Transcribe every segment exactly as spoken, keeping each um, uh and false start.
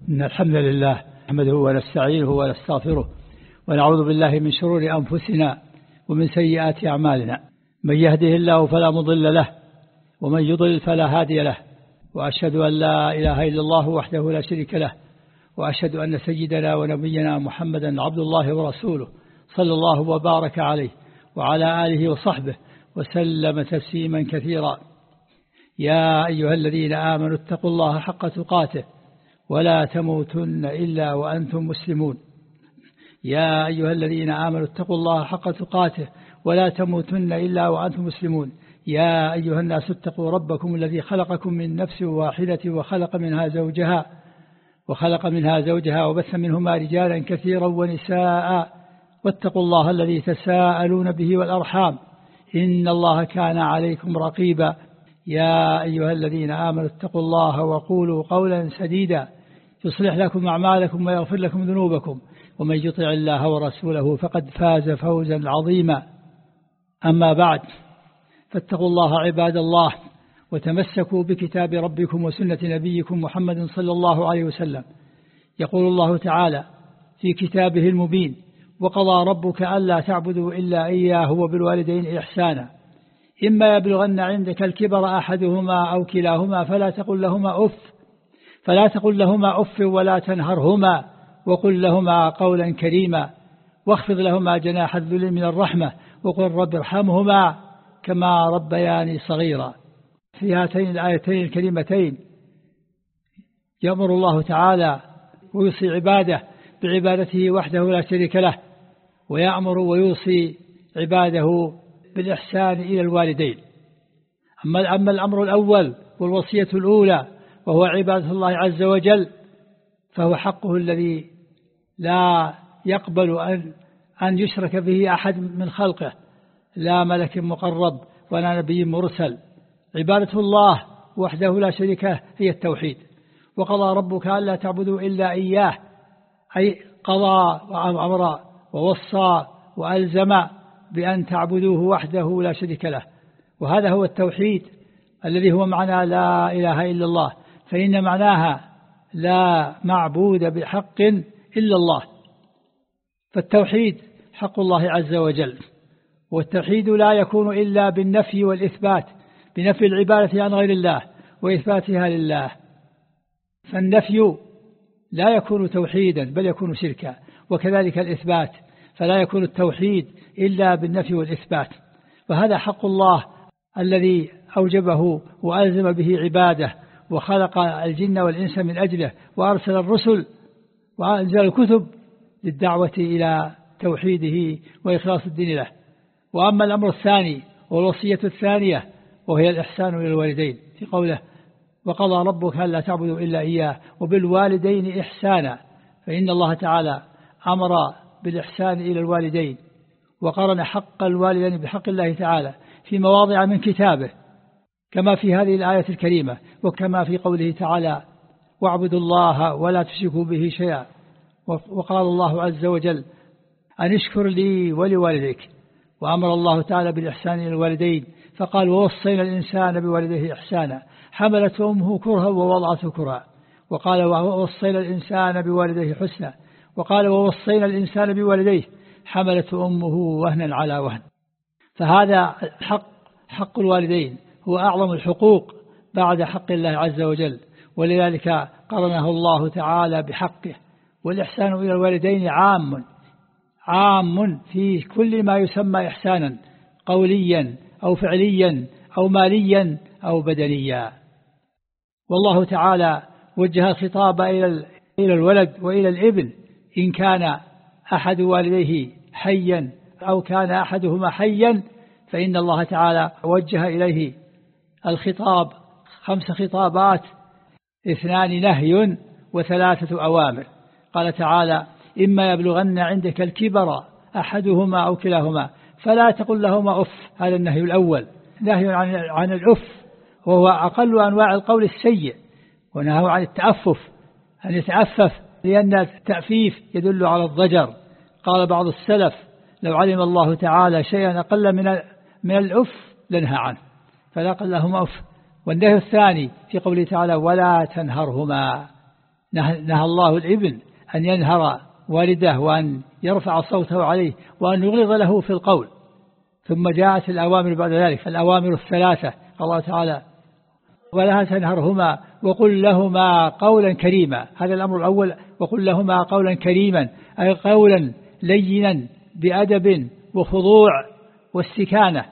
إن الحمد لله نحمده ونستعينه ونستغفره ونعوذ بالله من شرور أنفسنا ومن سيئات أعمالنا. من يهده الله فلا مضل له ومن يضلل فلا هادي له، وأشهد أن لا إله إلا الله وحده لا شريك له، وأشهد أن سيدنا ونبينا محمدا عبد الله ورسوله صلى الله وبارك عليه وعلى آله وصحبه وسلم تسليما كثيرا. يا أيها الذين آمنوا اتقوا الله حق تقاته ولا تموتن إلا وأنتم مسلمون. يا أيها الذين آمنوا اتقوا الله حق تقاته ولا تموتن إلا وأنتم مسلمون. يا أيها الناس اتقوا ربكم الذي خلقكم من نفس واحدة وخلق منها زوجها وخلق منها زوجها وبث منهما رجالا كثيرا ونساء، واتقوا الله الذي تساءلون به والأرحام إن الله كان عليكم رقيبا. يا أيها الذين آمنوا اتقوا الله وقولوا قولا سديدا يصلح لكم أعمالكم ويغفر لكم ذنوبكم، ومن يطع الله ورسوله فقد فاز فوزا عظيما. أما بعد، فاتقوا الله عباد الله وتمسكوا بكتاب ربكم وسنة نبيكم محمد صلى الله عليه وسلم. يقول الله تعالى في كتابه المبين: وقضى ربك ألا تعبدوا إلا إياه وبالوالدين إحسانا، إما يبلغن عندك الكبر أحدهما أو كلاهما فلا تقل لهما أف فلا تقل لهما أف ولا تنهرهما وقل لهما قولا كريما، واخفض لهما جناح الذل من الرحمة وقل رب ارحمهما كما ربياني صغيرا. في هاتين الآيتين الكريمتين يأمر الله تعالى ويوصي عباده بعبادته وحده لا شريك له، ويأمر ويوصي عباده بالإحسان إلى الوالدين. أما, أما الأمر الأول والوصية الأولى وهو عبادة الله عز وجل، فهو حقه الذي لا يقبل أن, أن يشرك به أحد من خلقه، لا ملك مقرب ولا نبي مرسل. عبادة الله وحده لا شريك له هي التوحيد. وقضى ربك ألا تعبدوا إلا إياه، أي قضى وأمر ووصى وألزم بأن تعبدوه وحده لا شريك له، وهذا هو التوحيد الذي هو معنى لا إله إلا الله، فإن معناها لا معبود بحق إلا الله. فالتوحيد حق الله عز وجل، والتوحيد لا يكون إلا بالنفي والإثبات، بنفي العبادة عن غير الله وإثباتها لله. فالنفي لا يكون توحيدا بل يكون شركا، وكذلك الإثبات فلا يكون التوحيد إلا بالنفي والإثبات. فهذا حق الله الذي أوجبه وألزم به عباده، وخلق الجن والإنس من أجله، وأرسل الرسل وأنزل الكتب للدعوة إلى توحيده وإخلاص الدين له. وأما الأمر الثاني والوصية الثانية وهي الإحسان إلى الوالدين، في قوله: وقضى ربك ألا تعبدوا إلا إياه وبالوالدين إحسانا، فإن الله تعالى أمر بالإحسان إلى الوالدين، وقرن حق الوالدين بحق الله تعالى في مواضع من كتابه، كما في هذه الآية الكريمة، وكما في قوله تعالى: واعبدوا الله ولا تشركوا به شيئا. وقال الله عز وجل: أن اشكر لي ولوالديك. وأمر الله تعالى بالإحسان إلى الوالدين فقال: ووصينا الإنسان بوالديه إحسانا حملته أمه كرها ووضعته كرها. وقال: ووصينا الإنسان بوالديه حسنا. وقال: ووصينا الإنسان بوالديه حملته أمه وهنا على وهن. فهذا حق حق الوالدين هو أعظم الحقوق بعد حق الله عز وجل، ولذلك قرنه الله تعالى بحقه. والإحسان إلى الوالدين عام عام في كل ما يسمى إحسانا، قوليا أو فعليا أو ماليا أو بدنيا. والله تعالى وجه الخطاب إلى إلى الولد وإلى الابن إن كان أحد والديه حيا أو كان أحدهما حيا، فإن الله تعالى وجه إليه الخطاب خمس خطابات: اثنان نهي وثلاثة أوامر. قال تعالى: إما يبلغن عندك الكبر أحدهما أو كلاهما فلا تقل لهما أف. هذا النهي الأول، نهي عن عن الأف، وهو أقل أنواع القول السيء، ونهى عن التأفف، أن يتأفف، لأن التأفيف يدل على الضجر. قال بعض السلف: لو علم الله تعالى شيئا أقل من من الأف لنهى عنه، فلا قل لهما أف. والنهي الثاني في قوله تعالى: ولا تنهرهما، نهى, نهى الله الابن أن ينهر والده وأن يرفع صوته عليه وأن يغلظ له في القول. ثم جاءت الأوامر بعد ذلك، فالأوامر الثلاثة قال الله تعالى ولا تنهرهما وقل لهما قولا كريما. هذا الأمر الأول، وقل لهما قولا كريما أي قولا لينا بأدب وخضوع واستكانة،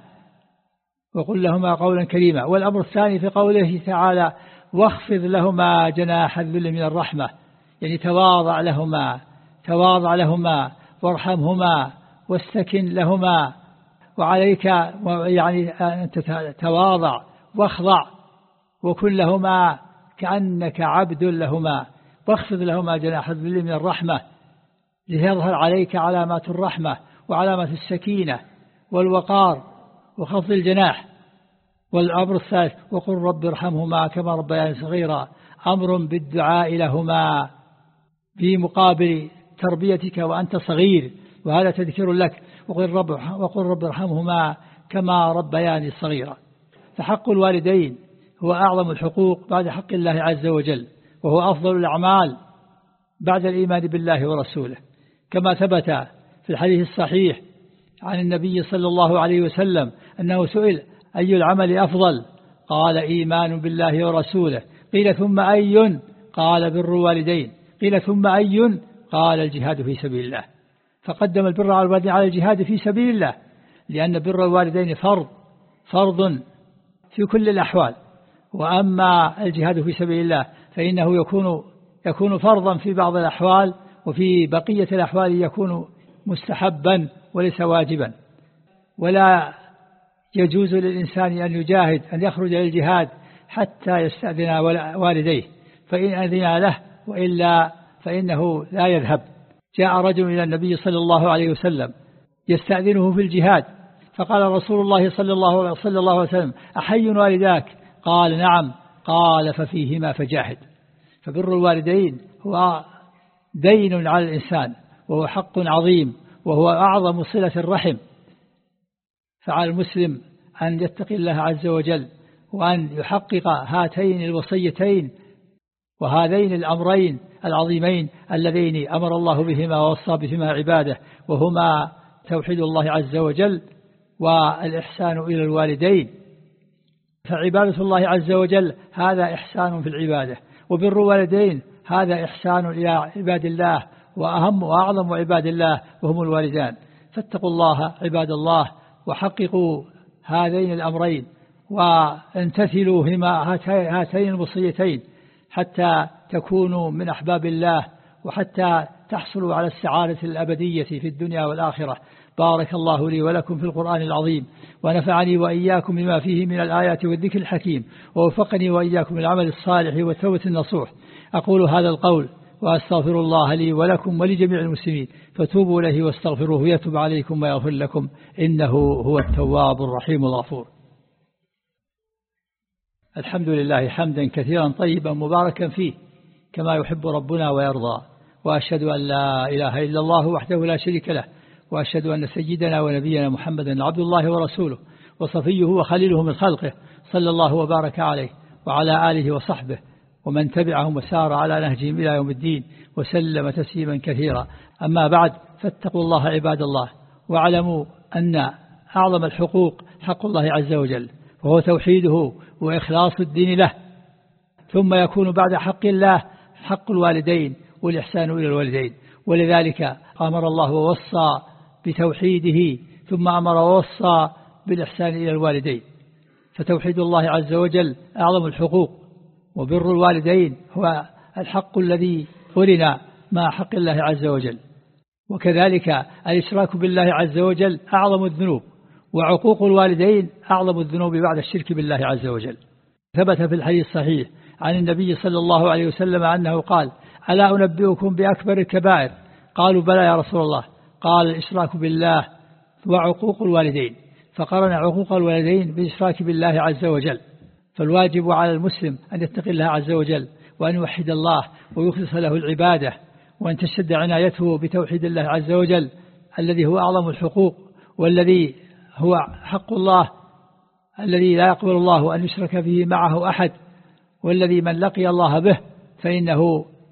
وقل لهما قولا كريما. والأمر الثاني في قوله تعالى واخفض لهما جناح الذل من الرحمة، يعني تواضع لهما تواضع لهما وارحمهما واستكن لهما، وعليك يعني أن تتواضع واخضع وكن لهما كأنك عبد لهما، واخفض لهما جناح الذل من الرحمة ليظهر عليك علامات الرحمة وعلامات السكينة والوقار وخفض الجناح. والأمر الثالث وقل رب ارحمهما كما ربياني صغيرا، أمر بالدعاء لهما في مقابل تربيتك وأنت صغير، وهذا تذكير لك. وقل رب, وقل رب ارحمهما كما ربياني صغيرا. فحق الوالدين هو أعظم الحقوق بعد حق الله عز وجل، وهو أفضل الأعمال بعد الإيمان بالله ورسوله، كما ثبت في الحديث الصحيح عن النبي صلى الله عليه وسلم أنه سئل أي العمل أفضل؟ قال إيمان بالله ورسوله. قيل ثم أي؟ قال بر الوالدين. قيل ثم أي؟ قال الجهاد في سبيل الله. فقدم البر على الوالدين على الجهاد في سبيل الله، لأن بر الوالدين فرض فرض في كل الأحوال، وأما الجهاد في سبيل الله فإنه يكون يكون فرضا في بعض الأحوال، وفي بقية الأحوال يكون مستحبا وليس واجبا. ولا يجوز للإنسان أن يجاهد أن يخرج للجهاد حتى يستأذن والديه، فإن أذن له وإلا فإنه لا يذهب. جاء رجل إلى النبي صلى الله عليه وسلم يستأذنه في الجهاد، فقال رسول الله صلى الله, صلى الله عليه وسلم أحي والداك؟ قال نعم. قال ففيهما فجاهد. فبر الوالدين هو دين على الإنسان، وهو حق عظيم، وهو أعظم صلة الرحم. فعلى المسلم أن يتقي الله عز وجل وأن يحقق هاتين الوصيتين وهذين الأمرين العظيمين اللذين أمر الله بهما ووصى بهما عباده، وهما توحيد الله عز وجل والإحسان إلى الوالدين. فعبادة الله عز وجل هذا إحسان في العبادة، وبر الوالدين هذا إحسان إلى عباد الله، وأهم وأعظم عباد الله وهم الوالدان. فاتقوا الله عباد الله وحققوا هذين الأمرين وامتثلوا هاتين الوصيتين حتى تكونوا من أحباب الله، وحتى تحصلوا على السعادة الأبدية في الدنيا والآخرة. بارك الله لي ولكم في القرآن العظيم، ونفعني وإياكم بما فيه من الآيات والذكر الحكيم، ووفقني وإياكم للعمل الصالح والتوبة النصوح. أقول هذا القول وأستغفر الله لي ولكم ولجميع المسلمين، فتوبوا إليه واستغفروه يتوب عليكم ويغفر لكم، إنه هو التواب الرحيم الغفور. الحمد لله حمدا كثيرا طيبا مباركا فيه كما يحب ربنا ويرضى، وأشهد أن لا إله إلا الله وحده لا شريك له، وأشهد أن سيدنا ونبينا محمدا عبد الله ورسوله وصفيه وخليله من خلقه، صلى الله وبارك عليه وعلى آله وصحبه ومن تبعهم وسار على نهجهم إلى يوم الدين وسلم تسليما كثيرا. أما بعد، فاتقوا الله عباد الله، واعلموا أن أعظم الحقوق حق الله عز وجل، وهو توحيده وإخلاص الدين له. ثم يكون بعد حق الله حق الوالدين والإحسان إلى الوالدين، ولذلك أمر الله ووصى بتوحيده، ثم أمر ووصى بالإحسان إلى الوالدين. فتوحيد الله عز وجل أعظم الحقوق، وبر الوالدين هو الحق الذي قرن مع حق الله عز وجل. وكذلك الإشراك بالله عز وجل أعظم الذنوب، وعقوق الوالدين أعظم الذنوب بعد الشرك بالله عز وجل. ثبت في الحديث الصحيح عن النبي صلى الله عليه وسلم أنه قال: ألا أنبئكم بأكبر الكبائر؟ قالوا: بلى يا رسول الله. قال: الإشراك بالله وعقوق الوالدين. فقرن عقوق الوالدين بالإشراك بالله عز وجل. فالواجب على المسلم أن يتقي الله عز وجل، وأن يوحد الله ويخلص له العبادة، وأن تشد عنايته بتوحيد الله عز وجل الذي هو أعظم الحقوق، والذي هو حق الله الذي لا يقبل الله أن يشرك به معه أحد، والذي من لقي الله به فإنه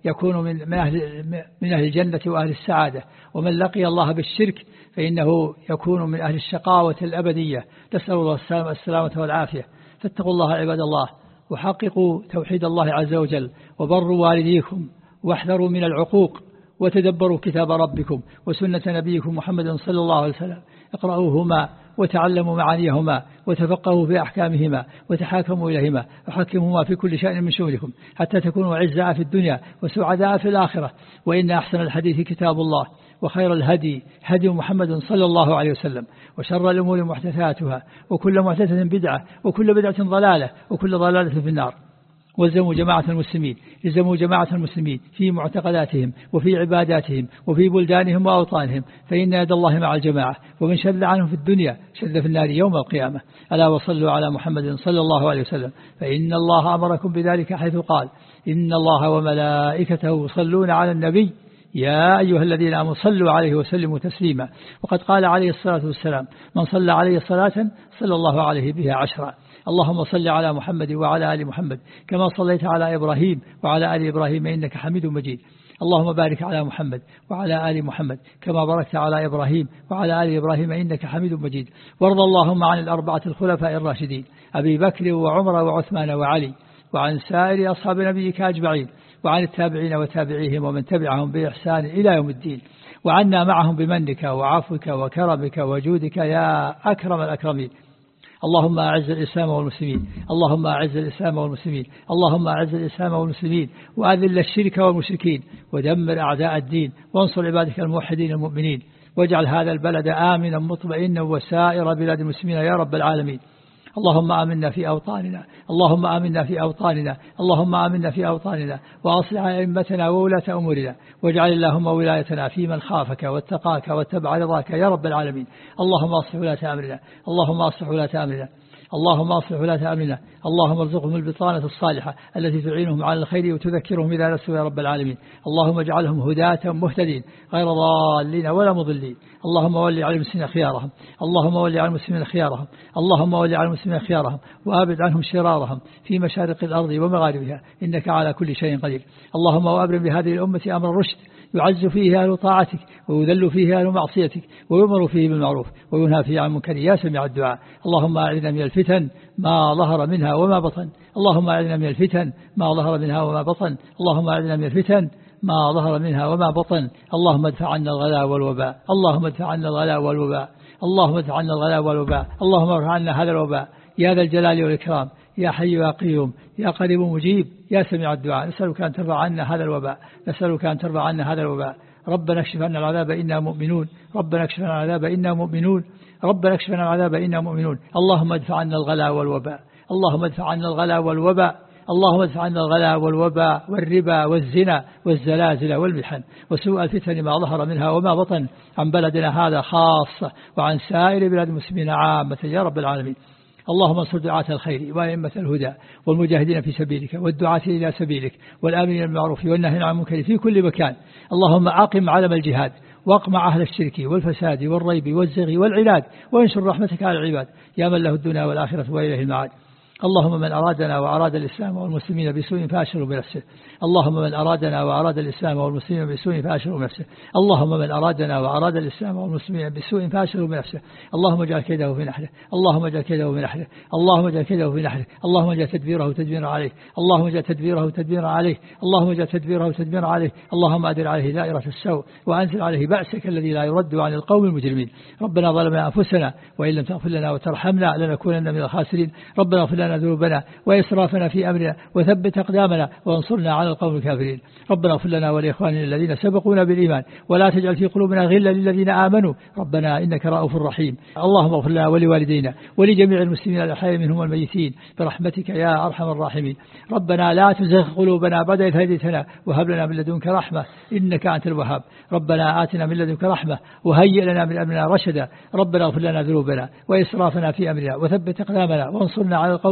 يكون من من أهل من أهل الجنة وأهل السعادة، ومن لقي الله بالشرك فإنه يكون من أهل الشقاوة الأبدية. نسأل الله السلامة والعافية. فاتقوا الله عباد الله، وحققوا توحيد الله عز وجل، وبروا والديكم، واحذروا من العقوق، وتدبروا كتاب ربكم وسنة نبيكم محمد صلى الله عليه وسلم. اقرأوهما وتعلموا معانيهما، وتفقهوا في أحكامهما، وتحاكموا إليهما، وحكموهما في كل شأن من شؤونكم، حتى تكونوا عزاء في الدنيا وسعداء في الآخرة. وإن أحسن الحديث كتاب الله، وخير الهدي هدي محمد صلى الله عليه وسلم، وشر الأمور محدثاتها، وكل محدثة بدعة، وكل بدعة ضلالة، وكل ضلالة في النار. والزموا جماعة المسلمين، الزموا جماعة المسلمين في معتقداتهم وفي عباداتهم وفي بلدانهم وأوطانهم، فإن يد الله مع الجماعة، ومن شذ عنهم في الدنيا شذ في النار يوم القيامة. ألا وصلوا على محمد صلى الله عليه وسلم، فإن الله أمركم بذلك حيث قال: إن الله وملائكته يصلون على النبي يا أيها الذين آمنوا صلوا عليه وسلموا تسليما. وقد قال عليه الصلاة والسلام: من صلى عليه صلاة صلى الله عليه بها عشرا. اللهم صل على محمد وعلى آل محمد كما صليت على إبراهيم وعلى آل إبراهيم إنك حميد مجيد. اللهم بارك على محمد وعلى آل محمد كما باركت على إبراهيم وعلى آل إبراهيم إنك حميد مجيد. وارض اللهم عن الأربعة الخلفاء الراشدين أبي بكر وعمر وعثمان وعلي، وعن سائر أصحاب نبيك أجمعين، وعن التابعين وتابعيهم ومن تبعهم بإحسان إلى يوم الدين، وعنا معهم بمنك وعفوك وكرمك وجودك يا أكرم الأكرمين. اللهم أعز الإسلام والمسلمين، اللهم أعز الإسلام والمسلمين، اللهم أعز الإسلام والمسلمين، وأذل الشرك والمشركين، ودمر أعداء الدين، وانصر عبادك الموحدين المؤمنين، واجعل هذا البلد آمنا مطمئنا وسائر بلاد المسلمين يا رب العالمين. اللهم آمنا في أوطاننا، اللهم آمنا في أوطاننا، اللهم آمنا في أوطاننا، وأصلح أئمتنا وولاة أمورنا، واجعل اللهم ولايتنا في من خافك واتقاك واتبع رضاك يا رب العالمين. اللهم أصلح ولاة أمرنا، اللهم أصلح ولاة أمرنا، اللهم أصلح ولاة أمرنا، اللهم ارزقهم البطانة الصالحة التي تعينهم على الخير وتذكرهم إذا نسوا يا رب العالمين. اللهم اجعلهم هداة مهتدين غير ضالين ولا مضلين. اللهم ولي على المسلمين خيارهم، اللهم ولي على المسلمين خيارهم، اللهم ولي على المسلمين خيارهم، وأبعد عنهم شرارهم في مشارق الأرض ومغاربها، إنك على كل شيء قدير. اللهم وأبرم بهذه الأمة أمر الرشد، يعز فيه أهل طاعتك، ويذل فيه أهل معصيتك، ويؤمر فيه بالمعروف، وينهى فيه عن المنكر يا سميع الدعاء. اللهم أعذنا من الفتن ما ظهر منها وما بطن، اللهم أعذنا من الفتن ما ظهر منها وما بطن، اللهم أعذنا من الفتن ما ظهر منها وما بطن. اللهم ادفع عنا الغلاء والوباء، اللهم ادفع عنا الغلاء والوباء، اللهم ادفع عنا الغلاء والوباء، اللهم ارفع عنا هذا الوباء يا ذا الجلال والإكرام، يا حي يا قيوم، يا قريب مجيب، يا سميع الدعاء. نسألك أن ترفع عنا هذا الوباء، نسألك أن ترفع عنا هذا الوباء. ربنا اكشف عنا العذاب إنا مؤمنون، ربنا اكشف عنا العذاب إنا مؤمنون، ربنا اكشف عنا العذاب إنا مؤمنون. اللهم ادفع عنا الغلاء والوباء، اللهم ادفع عنا الغلاء والوباء، اللهم ادفع عنا الغلاء والوباء والربا والزنا والزلازل والمحن وسوء الفتن ما ظهر منها وما بطن عن بلدنا هذا خاصة، وعن سائر بلاد المسلمين عامة يا رب العالمين. اللهم انصر دعاة الخير وأئمة الهدى والمجاهدين في سبيلك والدعاة إلى سبيلك والآمرين بالمعروف والناهين عن المنكر في كل مكان. اللهم أقم علم الجهاد، واقمع أهل الشرك والفساد والريب والزغي والعناد، وانشر رحمتك على العباد يا من له الدنيا والآخرة وإليه المعاد. اللهم من أرادنا وأراد الإسلام والمسلمين بسوء فأشر بنفسه، اللهم من أرادنا وأراد الإسلام والمسلمين بسوء فأشر بنفسه، اللهم من أرادنا وأراد الإسلام والمسلمين بسوء فأشر بنفسه، اللهم اجعل كيده في نحره، اللهم اجعل كيده في نحره، اللهم اجعل كيده في نحره، اللهم اجعل تدبيره تدبيرا عليه، اللهم اجعل تدبيره تدبيرا عليه، اللهم اجعل تدبيره تدبيرا عليه، اللهم أدر عليه دائرة السوء، وأنزل عليه بأسك الذي لا يرد عن القوم المجرمين. ربنا ظلمنا أنفسنا وإن لم تغفر لنا وترحمنا لنكونن من الخاسرين. ربنا اغفر لنا ذنوبنا وإسرافنا في أمرنا وثبت أقدامنا وانصرنا على القوم الكافرين. ربنا اغفر لنا ولإخواننا الذين سبقونا بالإيمان ولا تجعل في قلوبنا غلا للذين آمنوا ربنا إنك رؤوف رحيم. اللهم اغفر لنا ولوالدينا ولجميع المسلمين الأحياء منهم والميتين برحمتك يا أرحم الراحمين. ربنا لا تزغ قلوبنا بعد إذ هديتنا وهب لنا من لدنك رحمة إنك أنت الوهاب. ربنا آتنا من لدنك رحمة وهيئ لنا من أمرنا رشدا. ربنا اغفر لنا ذنوبنا وإسرافنا في أمرنا وثبت أقدامنا وانصرنا على القوم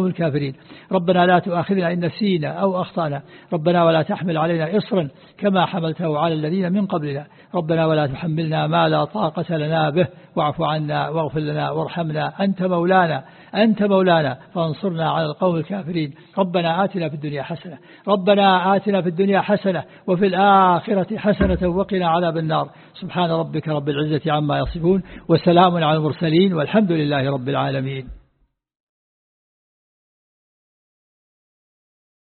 الكافرين. ربنا لا تؤاخذنا إن نسينا أو أخطأنا، ربنا ولا تحمل علينا إصرا كما حملته على الذين من قبلنا، ربنا ولا تحملنا ما لا طاقة لنا به، واعف عنا واغفر لنا وارحمنا، أنت مولانا أنت مولانا فانصرنا على القوم الكافرين. ربنا آتنا في الدنيا حسنة ربنا آتنا في الدنيا حسنة وفي الآخرة حسنة وقنا عذاب النار. سبحان ربك رب العزة عما يصفون وسلام على المرسلين والحمد لله رب العالمين.